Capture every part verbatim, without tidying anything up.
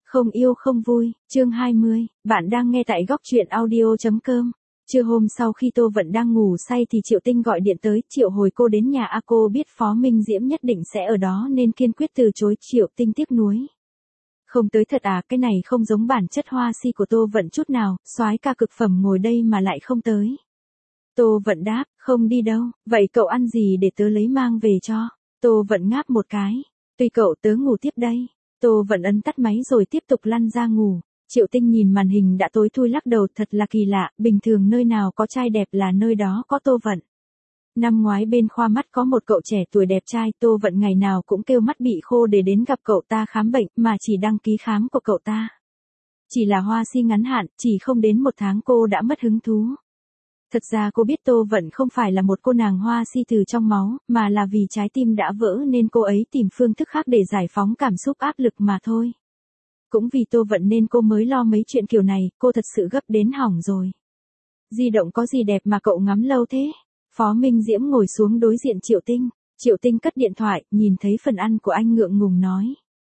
Không yêu không vui, chương hai mươi, bạn đang nghe tại góc truyện audio.com. Trưa hôm sau khi Tô Vận đang ngủ say thì Triệu Tinh gọi điện tới, triệu hồi cô đến nhà A. Cô biết Phó Minh Diễm nhất định sẽ ở đó nên kiên quyết từ chối. Triệu Tinh tiếc nuối. Không tới thật à, cái này không giống bản chất hoa si của Tô Vận chút nào, soái ca cực phẩm ngồi đây mà lại không tới. Tô Vận đáp, không đi đâu, vậy cậu ăn gì để tớ lấy mang về cho. Tô Vận ngáp một cái, tùy cậu, tớ ngủ tiếp đây. Tô Vận ấn tắt máy rồi tiếp tục lăn ra ngủ. Triệu Tinh nhìn màn hình đã tối thui lắc đầu, thật là kỳ lạ, bình thường nơi nào có trai đẹp là nơi đó có Tô Vận. Năm ngoái bên khoa mắt có một cậu trẻ tuổi đẹp trai, Tô Vận ngày nào cũng kêu mắt bị khô để đến gặp cậu ta khám bệnh, mà chỉ đăng ký khám của cậu ta. Chỉ là hoa si ngắn hạn, chỉ không đến một tháng cô đã mất hứng thú. Thật ra cô biết Tô Vận không phải là một cô nàng hoa si từ trong máu, mà là vì trái tim đã vỡ nên cô ấy tìm phương thức khác để giải phóng cảm xúc áp lực mà thôi. Cũng vì Tô Vận nên cô mới lo mấy chuyện kiểu này, cô thật sự gấp đến hỏng rồi. Di động có gì đẹp mà cậu ngắm lâu thế? Phó Minh Diễm ngồi xuống đối diện Triệu Tinh. Triệu Tinh cất điện thoại, nhìn thấy phần ăn của anh ngượng ngùng nói.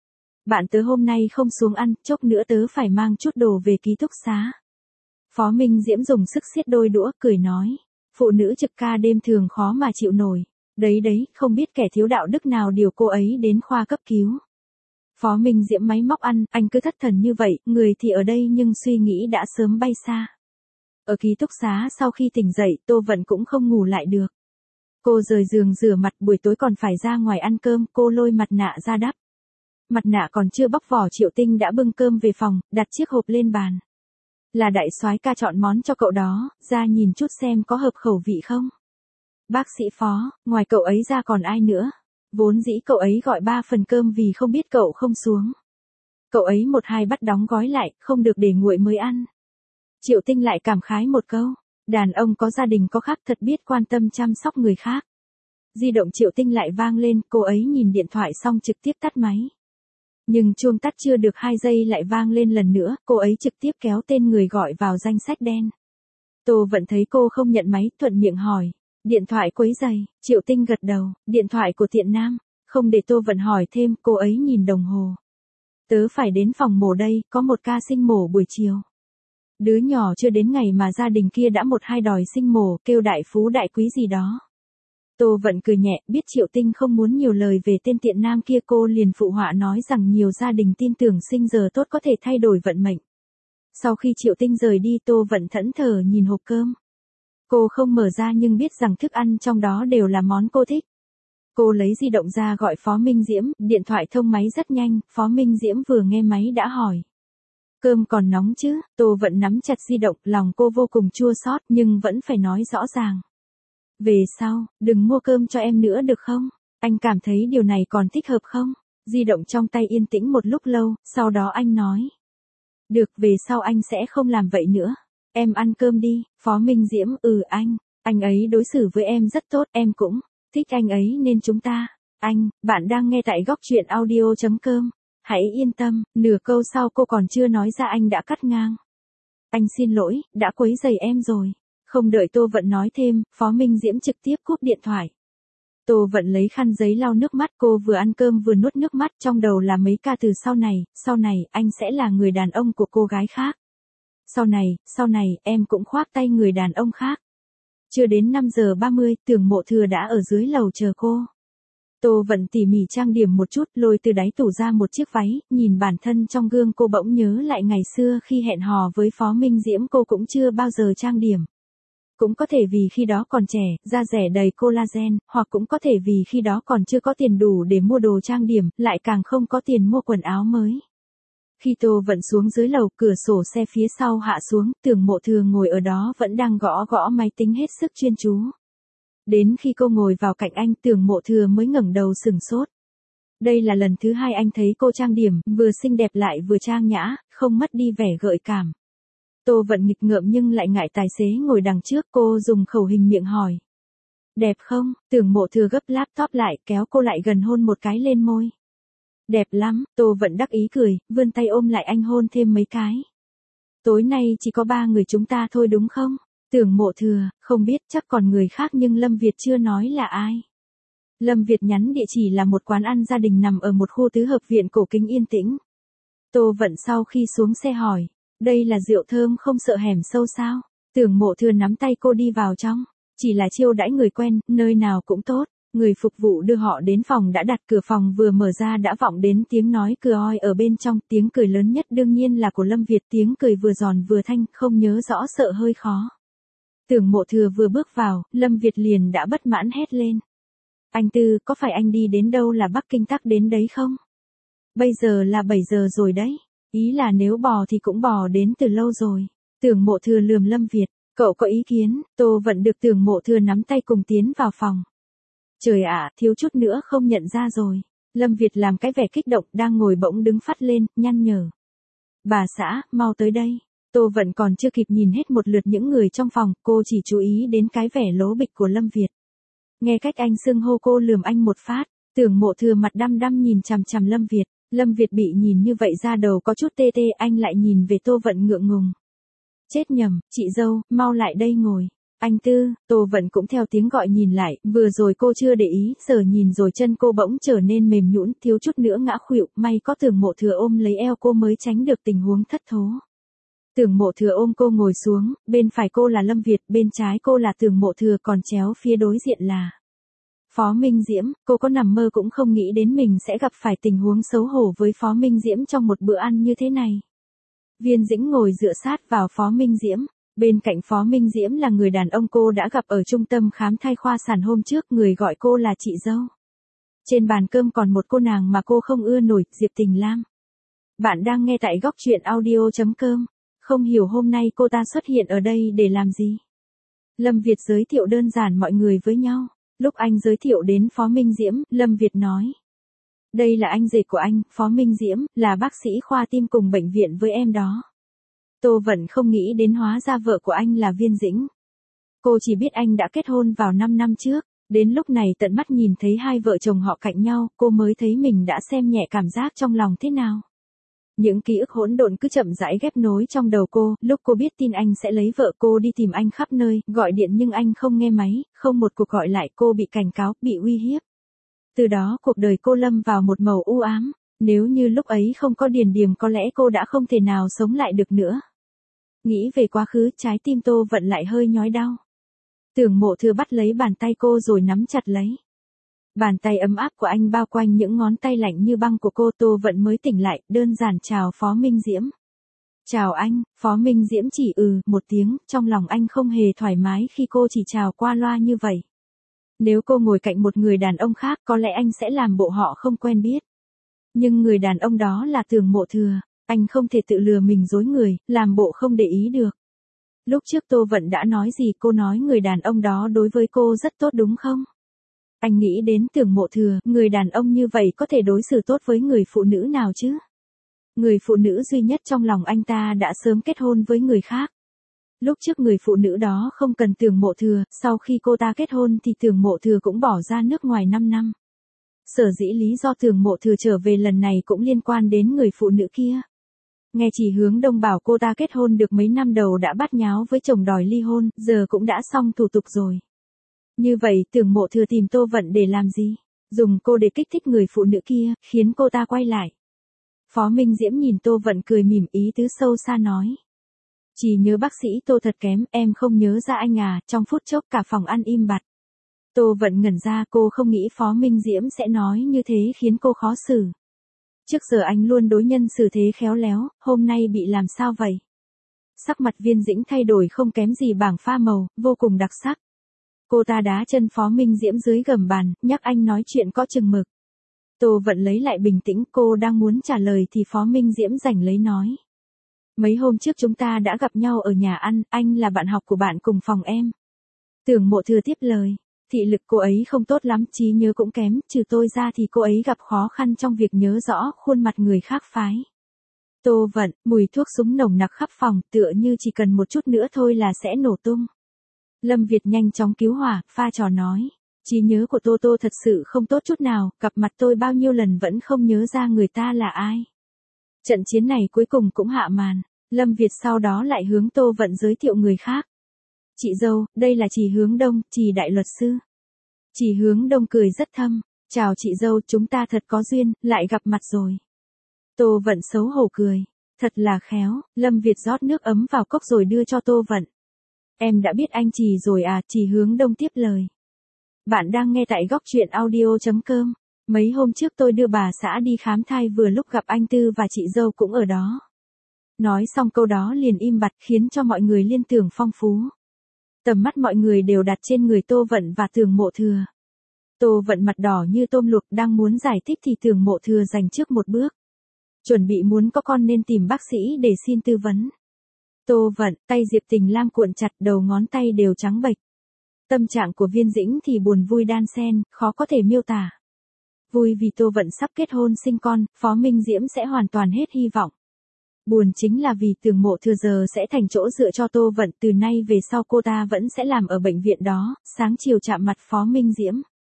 Bạn tớ hôm nay không xuống ăn, chốc nữa tớ phải mang chút đồ về ký túc xá. Phó Minh Diễm dùng sức siết đôi đũa, cười nói. Phụ nữ trực ca đêm thường khó mà chịu nổi. Đấy đấy, không biết kẻ thiếu đạo đức nào điều cô ấy đến khoa cấp cứu. Phó Minh Diễm máy móc ăn, anh cứ thất thần như vậy, người thì ở đây nhưng suy nghĩ đã sớm bay xa. Ở ký túc xá sau khi tỉnh dậy, Tô Vận cũng không ngủ lại được. Cô rời giường rửa mặt, buổi tối còn phải ra ngoài ăn cơm, cô lôi mặt nạ ra đắp. Mặt nạ còn chưa bóc vỏ, Triệu Tinh đã bưng cơm về phòng, đặt chiếc hộp lên bàn. Là đại soái ca chọn món cho cậu đó, ra nhìn chút xem có hợp khẩu vị không. Bác sĩ Phó, ngoài cậu ấy ra còn ai nữa? Vốn dĩ cậu ấy gọi ba phần cơm vì không biết cậu không xuống. Cậu ấy một hai bắt đóng gói lại, không được để nguội mới ăn. Triệu Tinh lại cảm khái một câu, đàn ông có gia đình có khác thật biết quan tâm chăm sóc người khác. Di động Triệu Tinh lại vang lên, cô ấy nhìn điện thoại xong trực tiếp tắt máy. Nhưng chuông tắt chưa được hai giây lại vang lên lần nữa, cô ấy trực tiếp kéo tên người gọi vào danh sách đen. Tô Vận thấy cô không nhận máy, thuận miệng hỏi. Điện thoại quấy rầy, Triệu Tinh gật đầu, điện thoại của Thiện Nam. Không để Tô Vận hỏi thêm, cô ấy nhìn đồng hồ. Tớ phải đến phòng mổ đây, có một ca sinh mổ buổi chiều. Đứa nhỏ chưa đến ngày mà gia đình kia đã một hai đòi sinh mổ, kêu đại phú đại quý gì đó. Tô Vận cười nhẹ, biết Triệu Tinh không muốn nhiều lời về tên Thiện Nam kia, cô liền phụ họa nói rằng nhiều gia đình tin tưởng sinh giờ tốt có thể thay đổi vận mệnh. Sau khi Triệu Tinh rời đi, Tô Vận thẫn thờ nhìn hộp cơm. Cô không mở ra nhưng biết rằng thức ăn trong đó đều là món cô thích. Cô lấy di động ra gọi Phó Minh Diễm, điện thoại thông máy rất nhanh, Phó Minh Diễm vừa nghe máy đã hỏi. Cơm còn nóng chứ? Tô Vận nắm chặt di động, lòng cô vô cùng chua xót nhưng vẫn phải nói rõ ràng. Về sau, đừng mua cơm cho em nữa được không? Anh cảm thấy điều này còn thích hợp không? Di động trong tay yên tĩnh một lúc lâu, sau đó anh nói. Được, về sau anh sẽ không làm vậy nữa. Em ăn cơm đi. Phó Minh Diễm, ừ anh, anh ấy đối xử với em rất tốt, em cũng thích anh ấy nên chúng ta. Anh, bạn đang nghe tại góc truyện audio.com. Hãy yên tâm, nửa câu sau cô còn chưa nói ra anh đã cắt ngang. Anh xin lỗi, đã quấy rầy em rồi. Không đợi Tô Vận nói thêm, Phó Minh Diễm trực tiếp cúp điện thoại. Tô Vận lấy khăn giấy lau nước mắt, cô vừa ăn cơm vừa nuốt nước mắt, trong đầu là mấy ca từ sau này, sau này, anh sẽ là người đàn ông của cô gái khác. Sau này, sau này, em cũng khoác tay người đàn ông khác. Chưa đến năm giờ ba mươi, Tưởng Mộ Thừa đã ở dưới lầu chờ cô. Tô Vận tỉ mỉ trang điểm một chút, lôi từ đáy tủ ra một chiếc váy, nhìn bản thân trong gương cô bỗng nhớ lại ngày xưa khi hẹn hò với Phó Minh Diễm cô cũng chưa bao giờ trang điểm. Cũng có thể vì khi đó còn trẻ, da rẻ đầy collagen, hoặc cũng có thể vì khi đó còn chưa có tiền đủ để mua đồ trang điểm, lại càng không có tiền mua quần áo mới. Khi Tô Vận xuống dưới lầu, cửa sổ xe phía sau hạ xuống, Tưởng Mộ Thừa ngồi ở đó vẫn đang gõ gõ máy tính hết sức chuyên chú. Đến khi cô ngồi vào cạnh anh, Tưởng Mộ Thừa mới ngẩng đầu sừng sốt. Đây là lần thứ hai anh thấy cô trang điểm, vừa xinh đẹp lại vừa trang nhã, không mất đi vẻ gợi cảm. Tô Vận nghịch ngợm nhưng lại ngại tài xế ngồi đằng trước, cô dùng khẩu hình miệng hỏi. Đẹp không? Tưởng Mộ Thừa gấp laptop lại, kéo cô lại gần hôn một cái lên môi. Đẹp lắm, Tô Vận đắc ý cười, vươn tay ôm lại anh hôn thêm mấy cái. Tối nay chỉ có ba người chúng ta thôi đúng không? Tưởng Mộ Thừa, không biết, chắc còn người khác nhưng Lâm Việt chưa nói là ai. Lâm Việt nhắn địa chỉ là một quán ăn gia đình nằm ở một khu tứ hợp viện cổ kính yên tĩnh. Tô Vận sau khi xuống xe hỏi, đây là rượu thơm không sợ hẻm sâu sao? Tưởng Mộ Thừa nắm tay cô đi vào trong, chỉ là chiêu đãi người quen, nơi nào cũng tốt. Người phục vụ đưa họ đến phòng đã đặt, cửa phòng vừa mở ra đã vọng đến tiếng nói cười oi ở bên trong, tiếng cười lớn nhất đương nhiên là của Lâm Việt, tiếng cười vừa giòn vừa thanh, không nhớ rõ sợ hơi khó. Tưởng Mộ Thừa vừa bước vào, Lâm Việt liền đã bất mãn hét lên. Anh Tư, có phải anh đi đến đâu là Bắc Kinh tắc đến đấy không? Bây giờ là bảy giờ rồi đấy, ý là nếu bò thì cũng bò đến từ lâu rồi. Tưởng Mộ Thừa lườm Lâm Việt, cậu có ý kiến? Tô Vận được Tưởng Mộ Thừa nắm tay cùng tiến vào phòng. Trời ạ, thiếu chút nữa không nhận ra rồi. Lâm Việt làm cái vẻ kích động, đang ngồi bỗng đứng phắt lên, nhăn nhở. Bà xã, mau tới đây. Tô Vận còn chưa kịp nhìn hết một lượt những người trong phòng, cô chỉ chú ý đến cái vẻ lố bịch của Lâm Việt. Nghe cách anh xưng hô cô lườm anh một phát, Tưởng Mộ Thừa mặt đăm đăm nhìn chằm chằm Lâm Việt. Lâm Việt bị nhìn như vậy ra đầu có chút tê tê, anh lại nhìn về Tô Vận ngượng ngùng. Chết nhầm, chị dâu, mau lại đây ngồi. Anh Tư, Tô Vận cũng theo tiếng gọi nhìn lại, vừa rồi cô chưa để ý, giờ nhìn rồi chân cô bỗng trở nên mềm nhũn, thiếu chút nữa ngã khuỵu, may có Tưởng Mộ Thừa ôm lấy eo cô mới tránh được tình huống thất thố. Tưởng Mộ Thừa ôm cô ngồi xuống, bên phải cô là Lâm Việt, bên trái cô là Tưởng Mộ Thừa, còn chéo phía đối diện là Phó Minh Diễm. Cô có nằm mơ cũng không nghĩ đến mình sẽ gặp phải tình huống xấu hổ với Phó Minh Diễm trong một bữa ăn như thế này. Viên Dĩnh ngồi dựa sát vào Phó Minh Diễm. Bên cạnh Phó Minh Diễm là người đàn ông cô đã gặp ở trung tâm khám thai khoa sản hôm trước, người gọi cô là chị dâu. Trên bàn cơm còn một cô nàng mà cô không ưa nổi, Diệp Tình Lam. Bạn đang nghe tại góc truyện audio chấm com. Không hiểu hôm nay cô ta xuất hiện ở đây để làm gì? Lâm Việt giới thiệu đơn giản mọi người với nhau. Lúc anh giới thiệu đến Phó Minh Diễm, Lâm Việt nói. Đây là anh rể của anh, Phó Minh Diễm, là bác sĩ khoa tim cùng bệnh viện với em đó. Tô Vận không nghĩ đến hóa ra vợ của anh là Viên Dĩnh. Cô chỉ biết anh đã kết hôn vào năm năm trước, đến lúc này tận mắt nhìn thấy hai vợ chồng họ cạnh nhau, cô mới thấy mình đã xem nhẹ cảm giác trong lòng thế nào. Những ký ức hỗn độn cứ chậm rãi ghép nối trong đầu cô, lúc cô biết tin anh sẽ lấy vợ cô đi tìm anh khắp nơi, gọi điện nhưng anh không nghe máy, không một cuộc gọi lại, cô bị cảnh cáo, bị uy hiếp. Từ đó cuộc đời cô lâm vào một màu u ám, nếu như lúc ấy không có Điền Điềm có lẽ cô đã không thể nào sống lại được nữa. Nghĩ về quá khứ, trái tim Tô Vận lại hơi nhói đau. Tưởng Mộ Thừa bắt lấy bàn tay cô rồi nắm chặt lấy. Bàn tay ấm áp của anh bao quanh những ngón tay lạnh như băng của cô. Tô Vận mới tỉnh lại, đơn giản chào Phó Minh Diễm. Chào anh. Phó Minh Diễm chỉ ừ một tiếng, trong lòng anh không hề thoải mái khi cô chỉ chào qua loa như vậy. Nếu cô ngồi cạnh một người đàn ông khác có lẽ anh sẽ làm bộ họ không quen biết. Nhưng người đàn ông đó là Tưởng Mộ Thừa, anh không thể tự lừa mình dối người, làm bộ không để ý được. Lúc trước Tô Vận đã nói gì, cô nói người đàn ông đó đối với cô rất tốt đúng không? Anh nghĩ đến Tưởng Mộ Thừa, người đàn ông như vậy có thể đối xử tốt với người phụ nữ nào chứ? Người phụ nữ duy nhất trong lòng anh ta đã sớm kết hôn với người khác. Lúc trước người phụ nữ đó không cần Tưởng Mộ Thừa, sau khi cô ta kết hôn thì Tưởng Mộ Thừa cũng bỏ ra nước ngoài năm năm. Sở dĩ lý do Tưởng Mộ Thừa trở về lần này cũng liên quan đến người phụ nữ kia. Nghe Chỉ Hướng Đông bảo cô ta kết hôn được mấy năm đầu đã bát nháo với chồng đòi ly hôn, giờ cũng đã xong thủ tục rồi. Như vậy Tưởng Mộ Thừa tìm Tô Vận để làm gì? Dùng cô để kích thích người phụ nữ kia, khiến cô ta quay lại. Phó Minh Diễm nhìn Tô Vận cười mỉm, ý tứ sâu xa nói. Chỉ nhớ bác sĩ Tô thật kém, em không nhớ ra anh à, trong phút chốc cả phòng ăn im bặt. Tô Vận ngẩn ra, cô không nghĩ Phó Minh Diễm sẽ nói như thế khiến cô khó xử. Trước giờ anh luôn đối nhân xử thế khéo léo, hôm nay bị làm sao vậy? Sắc mặt Viên Dĩnh thay đổi không kém gì bảng pha màu, vô cùng đặc sắc. Cô ta đá chân Phó Minh Diễm dưới gầm bàn, nhắc anh nói chuyện có chừng mực. Tô Vận lấy lại bình tĩnh, cô đang muốn trả lời thì Phó Minh Diễm giành lấy nói. Mấy hôm trước chúng ta đã gặp nhau ở nhà ăn, anh là bạn học của bạn cùng phòng em. Tưởng Mộ Thừa tiếp lời. Thị lực cô ấy không tốt lắm, trí nhớ cũng kém, trừ tôi ra thì cô ấy gặp khó khăn trong việc nhớ rõ khuôn mặt người khác phái. Tô Vận, mùi thuốc súng nồng nặc khắp phòng, tựa như chỉ cần một chút nữa thôi là sẽ nổ tung. Lâm Việt nhanh chóng cứu hỏa, pha trò nói. Trí nhớ của Tô Tô thật sự không tốt chút nào, gặp mặt tôi bao nhiêu lần vẫn không nhớ ra người ta là ai. Trận chiến này cuối cùng cũng hạ màn, Lâm Việt sau đó lại hướng Tô Vận giới thiệu người khác. Chị dâu, đây là Chỉ Hướng Đông, Chỉ đại luật sư. Chỉ Hướng Đông cười rất thâm. Chào chị dâu, chúng ta thật có duyên, lại gặp mặt rồi. Tô Vận xấu hổ cười. Thật là khéo, Lâm Việt rót nước ấm vào cốc rồi đưa cho Tô Vận. Em đã biết anh Trì rồi à, Trì Hướng Đông tiếp lời. Bạn đang nghe tại góc truyện audio.com. Mấy hôm trước tôi đưa bà xã đi khám thai vừa lúc gặp anh Tư và chị dâu cũng ở đó. Nói xong câu đó liền im bặt khiến cho mọi người liên tưởng phong phú. Tầm mắt mọi người đều đặt trên người Tô Vận và Tưởng Mộ Thừa. Tô Vận mặt đỏ như tôm luộc đang muốn giải thích thì Tưởng Mộ Thừa giành trước một bước. Chuẩn bị muốn có con nên tìm bác sĩ để xin tư vấn. Tô Vận, tay Diệp Tình Lam cuộn chặt, đầu ngón tay đều trắng bệch. Tâm trạng của Viên Dĩnh thì buồn vui đan xen, khó có thể miêu tả. Vui vì Tô Vận sắp kết hôn sinh con, Phó Minh Diễm sẽ hoàn toàn hết hy vọng. Buồn chính là vì Tưởng Mộ Thừa giờ sẽ thành chỗ dựa cho Tô Vận, từ nay về sau cô ta vẫn sẽ làm ở bệnh viện đó, sáng chiều chạm mặt Phó Minh Diễm.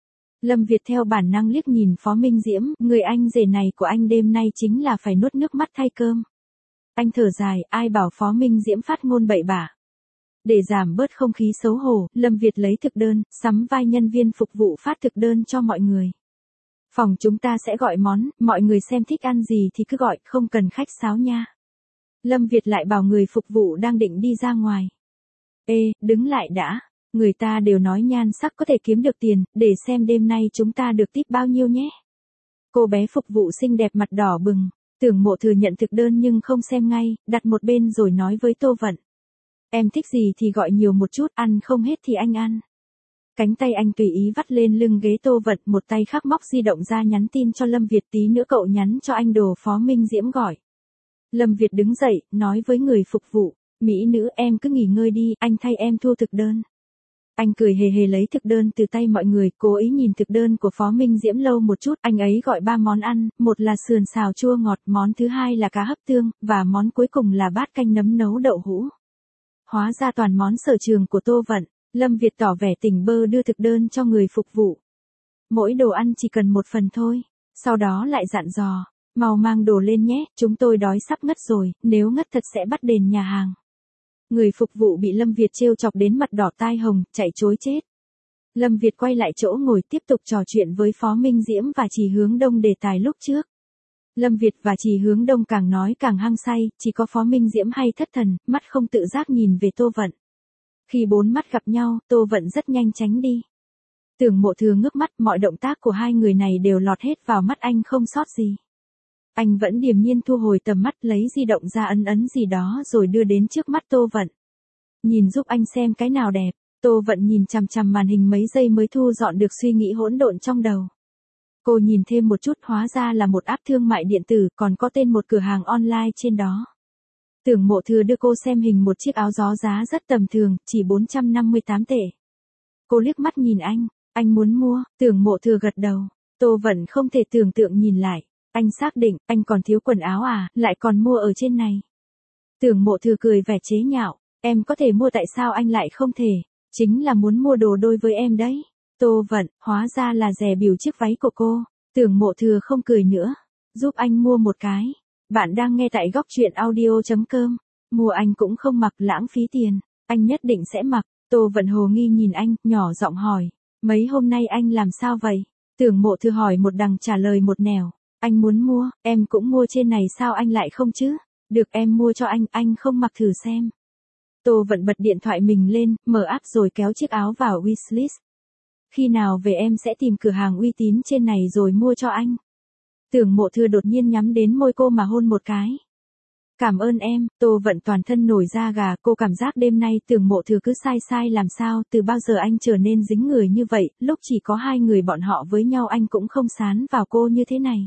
Lâm Việt theo bản năng liếc nhìn Phó Minh Diễm, người anh rể này của anh đêm nay chính là phải nuốt nước mắt thay cơm. Anh thở dài, ai bảo Phó Minh Diễm phát ngôn bậy bạ. Để giảm bớt không khí xấu hổ, Lâm Việt lấy thực đơn, sắm vai nhân viên phục vụ phát thực đơn cho mọi người. Phòng chúng ta sẽ gọi món, mọi người xem thích ăn gì thì cứ gọi, không cần khách sáo nha. Lâm Việt lại bảo người phục vụ đang định đi ra ngoài. Ê, đứng lại đã. Người ta đều nói nhan sắc có thể kiếm được tiền, để xem đêm nay chúng ta được tip bao nhiêu nhé. Cô bé phục vụ xinh đẹp mặt đỏ bừng, Tưởng Mộ Thừa nhận thực đơn nhưng không xem ngay, đặt một bên rồi nói với Tô Vận. Em thích gì thì gọi nhiều một chút, ăn không hết thì anh ăn. Cánh tay anh tùy ý vắt lên lưng ghế Tô Vận, một tay khác móc di động ra nhắn tin cho Lâm Việt, tí nữa cậu nhắn cho anh đồ Phó Minh Diễm gọi. Lâm Việt đứng dậy, nói với người phục vụ, mỹ nữ em cứ nghỉ ngơi đi, anh thay em thu thực đơn. Anh cười hề hề lấy thực đơn từ tay mọi người, cố ý nhìn thực đơn của Phó Minh Diễm lâu một chút, anh ấy gọi ba món ăn, một là sườn xào chua ngọt, món thứ hai là cá hấp tương, và món cuối cùng là bát canh nấm nấu đậu hũ. Hóa ra toàn món sở trường của Tô Vận, Lâm Việt tỏ vẻ tỉnh bơ đưa thực đơn cho người phục vụ. Mỗi đồ ăn chỉ cần một phần thôi, sau đó lại dặn dò, mau mang đồ lên nhé, chúng tôi đói sắp ngất rồi, nếu ngất thật sẽ bắt đền nhà hàng. Người phục vụ bị Lâm Việt trêu chọc đến mặt đỏ tai hồng, chạy chối chết. Lâm Việt quay lại chỗ ngồi tiếp tục trò chuyện với Phó Minh Diễm và Trì Hướng Đông đề tài lúc trước. Lâm Việt và Trì Hướng Đông càng nói càng hăng say, chỉ có Phó Minh Diễm hay thất thần, mắt không tự giác nhìn về Tô Vận. Khi bốn mắt gặp nhau, Tô Vận rất nhanh tránh đi. Tưởng Mộ Thừa ngước mắt, mọi động tác của hai người này đều lọt hết vào mắt anh không sót gì. Anh vẫn điềm nhiên thu hồi tầm mắt, lấy di động ra ấn ấn gì đó rồi đưa đến trước mắt Tô Vận. Nhìn giúp anh xem cái nào đẹp. Tô Vận nhìn chằm chằm màn hình mấy giây mới thu dọn được suy nghĩ hỗn độn trong đầu. Cô nhìn thêm một chút, hóa ra là một app thương mại điện tử, còn có tên một cửa hàng online trên đó. Tưởng Mộ Thừa đưa cô xem hình một chiếc áo gió giá rất tầm thường, chỉ bốn trăm năm mươi tám tệ. Cô liếc mắt nhìn anh, anh muốn mua, Tưởng Mộ Thừa gật đầu. Tô Vận không thể tưởng tượng nhìn lại. Anh xác định, anh còn thiếu quần áo à, lại còn mua ở trên này. Tưởng Mộ Thừa cười vẻ chế nhạo, em có thể mua tại sao anh lại không thể, chính là muốn mua đồ đôi với em đấy. Tô Vận, hóa ra là dè bỉu chiếc váy của cô. Tưởng Mộ Thừa không cười nữa, giúp anh mua một cái. Bạn đang nghe tại góc truyện audio.com, mua anh cũng không mặc, lãng phí tiền, anh nhất định sẽ mặc. Tô Vận hồ nghi nhìn anh, nhỏ giọng hỏi, mấy hôm nay anh làm sao vậy? Tưởng Mộ Thừa hỏi một đằng trả lời một nẻo. Anh muốn mua, em cũng mua trên này sao anh lại không chứ? Được em mua cho anh, anh không mặc thử xem. Tô Vận bật điện thoại mình lên, mở app rồi kéo chiếc áo vào wishlist. Khi nào về em sẽ tìm cửa hàng uy tín trên này rồi mua cho anh. Tưởng Mộ Thừa đột nhiên nhắm đến môi cô mà hôn một cái. Cảm ơn em, Tô Vận toàn thân nổi da gà, cô cảm giác đêm nay Tưởng Mộ Thừa cứ sai sai làm sao, từ bao giờ anh trở nên dính người như vậy, lúc chỉ có hai người bọn họ với nhau anh cũng không sán vào cô như thế này.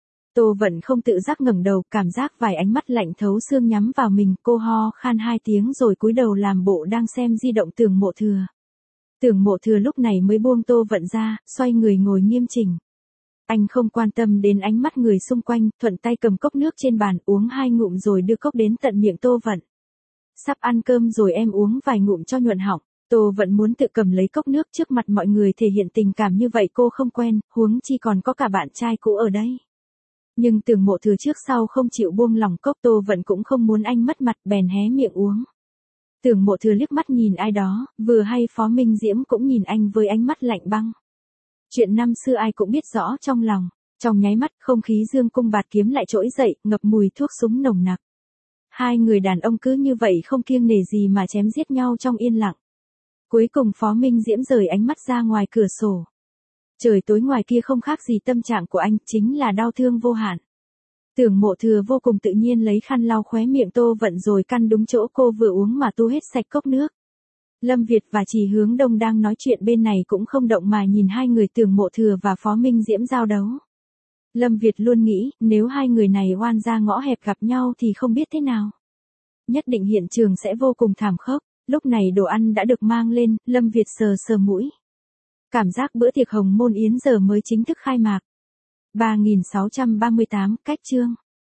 Tô Vận không tự giác ngẩng đầu, cảm giác vài ánh mắt lạnh thấu xương nhắm vào mình, cô ho khan hai tiếng rồi cúi đầu làm bộ đang xem di động Tưởng Mộ Thừa. Tưởng Mộ Thừa lúc này mới buông Tô Vận ra, xoay người ngồi nghiêm chỉnh. Anh không quan tâm đến ánh mắt người xung quanh, thuận tay cầm cốc nước trên bàn uống hai ngụm rồi đưa cốc đến tận miệng Tô Vận. Sắp ăn cơm rồi em uống vài ngụm cho nhuận họng. Tô Vận muốn tự cầm lấy cốc nước trước mặt mọi người thể hiện tình cảm như vậy cô không quen, huống chi còn có cả bạn trai cũ ở đây. Nhưng Tưởng Mộ Thừa trước sau không chịu buông lỏng cốc, Tô Vận cũng không muốn anh mất mặt, bèn hé miệng uống. Tưởng Mộ Thừa liếc mắt nhìn ai đó, vừa hay Phó Minh Diễm cũng nhìn anh với ánh mắt lạnh băng. Chuyện năm xưa ai cũng biết rõ trong lòng, Trong nháy mắt, không khí dương cung bạt kiếm lại trỗi dậy, ngập mùi thuốc súng nồng nặc. Hai người đàn ông cứ như vậy không kiêng nể gì mà chém giết nhau trong yên lặng. Cuối cùng Phó Minh Diễm rời ánh mắt ra ngoài cửa sổ. Trời tối ngoài kia không khác gì tâm trạng của anh, chính là đau thương vô hạn. Tưởng Mộ Thừa vô cùng tự nhiên lấy khăn lau khóe miệng Tô Vận rồi căn đúng chỗ cô vừa uống mà tu hết sạch cốc nước. Lâm Việt và Trì Hướng Đông đang nói chuyện bên này cũng không động mà nhìn hai người Tưởng Mộ Thừa và Phó Minh Diễm giao đấu. Lâm Việt luôn nghĩ, nếu hai người này oan ra ngõ hẹp gặp nhau thì không biết thế nào. Nhất định hiện trường sẽ vô cùng thảm khốc. Lúc này đồ ăn đã được mang lên, Lâm Việt sờ sờ mũi. Cảm giác bữa tiệc Hồng Môn Yến giờ mới chính thức khai mạc. ba nghìn sáu trăm ba mươi tám, cách chương.